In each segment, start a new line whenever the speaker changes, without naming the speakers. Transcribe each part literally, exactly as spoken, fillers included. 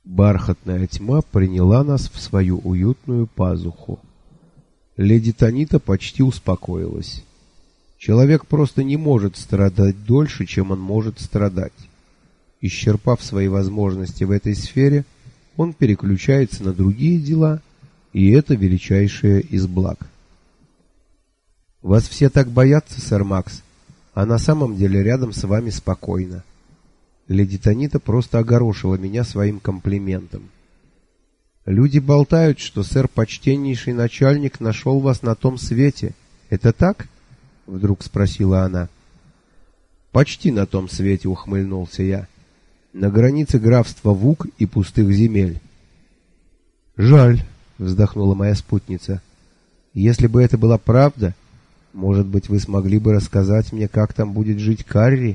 Бархатная тьма приняла нас в свою уютную пазуху. Леди Танита почти успокоилась. Человек просто не может страдать дольше, чем он может страдать. Исчерпав свои возможности в этой сфере, он переключается на другие дела, и это величайшее из благ. Вас все так боятся, сэр Макс, а на самом деле рядом с вами спокойно. Леди Танита просто огорошила меня своим комплиментом. Люди болтают, что сэр почтеннейший начальник нашел вас на том свете. Это так? Вдруг спросила она. Почти на том свете, ухмыльнулся я. На границе графства Вук и пустых земель. Жаль, вздохнула моя спутница. Если бы это была правда, может быть, вы смогли бы рассказать мне, как там будет жить Карри?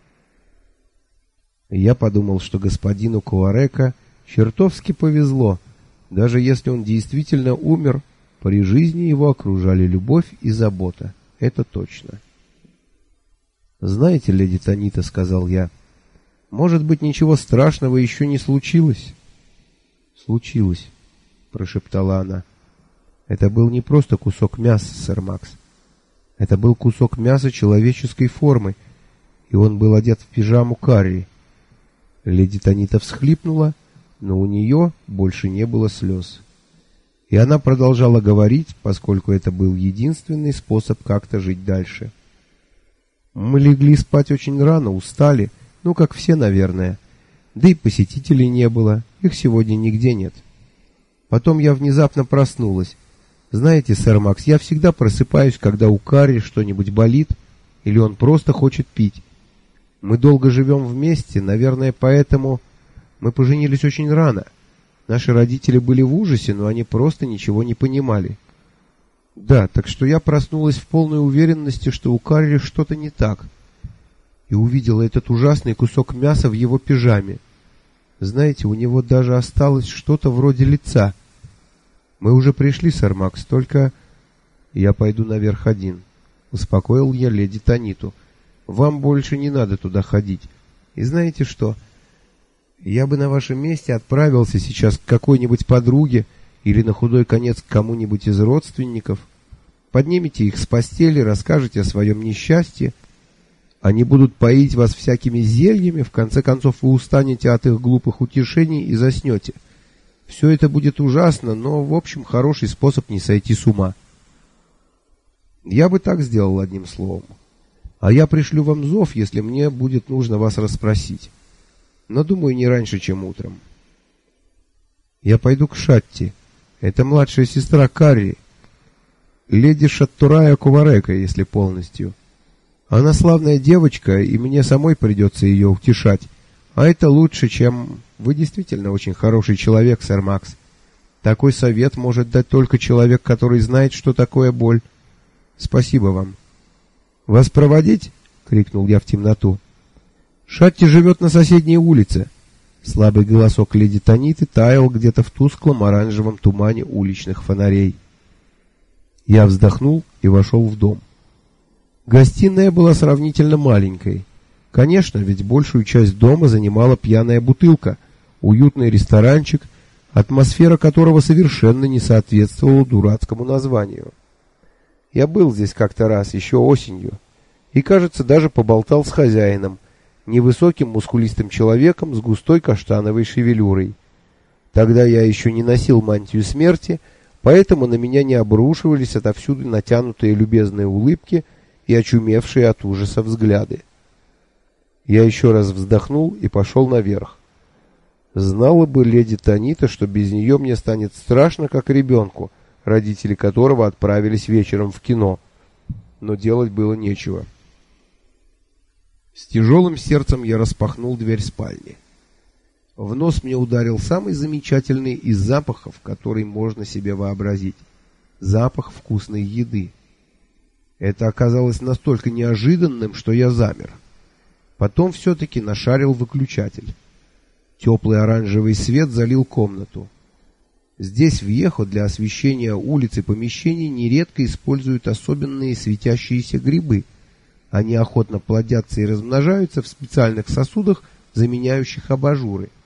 Я подумал, что господину Куарека чертовски повезло. Даже если он действительно умер, при жизни его окружали любовь и забота. Это точно. «Знаете, леди Танита, — сказал я, — может быть, ничего страшного еще не случилось?» «Случилось», — прошептала она. «Это был не просто кусок мяса, сэр Макс. Это был кусок мяса человеческой формы, и он был одет в пижаму Карри». Леди Танита всхлипнула, но у нее больше не было слез. И она продолжала говорить, поскольку это был единственный способ как-то жить дальше. Мы легли спать очень рано, устали, ну, как все, наверное. Да и посетителей не было, их сегодня нигде нет. Потом я внезапно проснулась. Знаете, сэр Макс, я всегда просыпаюсь, когда у Карри что-нибудь болит, или он просто хочет пить. Мы долго живем вместе, наверное, поэтому мы поженились очень рано. Наши родители были в ужасе, но они просто ничего не понимали. Да, так что я проснулась в полной уверенности, что у Карри что-то не так, и увидела этот ужасный кусок мяса в его пижаме. Знаете, у него даже осталось что-то вроде лица. Мы уже пришли, сэр Макс, только я пойду наверх один. Успокоил я леди Таниту. Вам больше не надо туда ходить. И знаете что? Я бы на вашем месте отправился сейчас к какой-нибудь подруге или на худой конец к кому-нибудь из родственников. Поднимите их с постели, расскажете о своем несчастье. Они будут поить вас всякими зельями, в конце концов вы устанете от их глупых утешений и заснете. Все это будет ужасно, но, в общем, хороший способ не сойти с ума. Я бы так сделал, одним словом. А я пришлю вам зов, если мне будет нужно вас расспросить. Но, думаю, не раньше, чем утром. Я пойду к Шатти. Это младшая сестра Карри. Леди Шаттурая Куварека, если полностью. Она славная девочка, и мне самой придется ее утешать. А это лучше, чем... Вы действительно очень хороший человек, сэр Макс. Такой совет может дать только человек, который знает, что такое боль. Спасибо вам. «Вас проводить?» — крикнул я в темноту. «Шатти живет на соседней улице». Слабый голосок леди Таниты таял где-то в тусклом оранжевом тумане уличных фонарей. Я вздохнул и вошел в дом. Гостиная была сравнительно маленькой. Конечно, ведь большую часть дома занимала пьяная бутылка, уютный ресторанчик, атмосфера которого совершенно не соответствовала дурацкому названию. Я был здесь как-то раз, еще осенью, и, кажется, даже поболтал с хозяином, невысоким мускулистым человеком с густой каштановой шевелюрой. Тогда я еще не носил мантию смерти, поэтому на меня не обрушивались отовсюду натянутые любезные улыбки и очумевшие от ужаса взгляды. Я еще раз вздохнул и пошел наверх. Знала бы леди Танита, что без нее мне станет страшно, как ребенку, родители которого отправились вечером в кино. Но делать было нечего. С тяжелым сердцем я распахнул дверь спальни. В нос мне ударил самый замечательный из запахов, который можно себе вообразить. Запах вкусной еды. Это оказалось настолько неожиданным, что я замер. Потом все-таки нашарил выключатель. Теплый оранжевый свет залил комнату. Здесь в Йехо для освещения улиц и помещений нередко используют особенные светящиеся грибы. Они охотно плодятся и размножаются в специальных сосудах, заменяющих абажуры.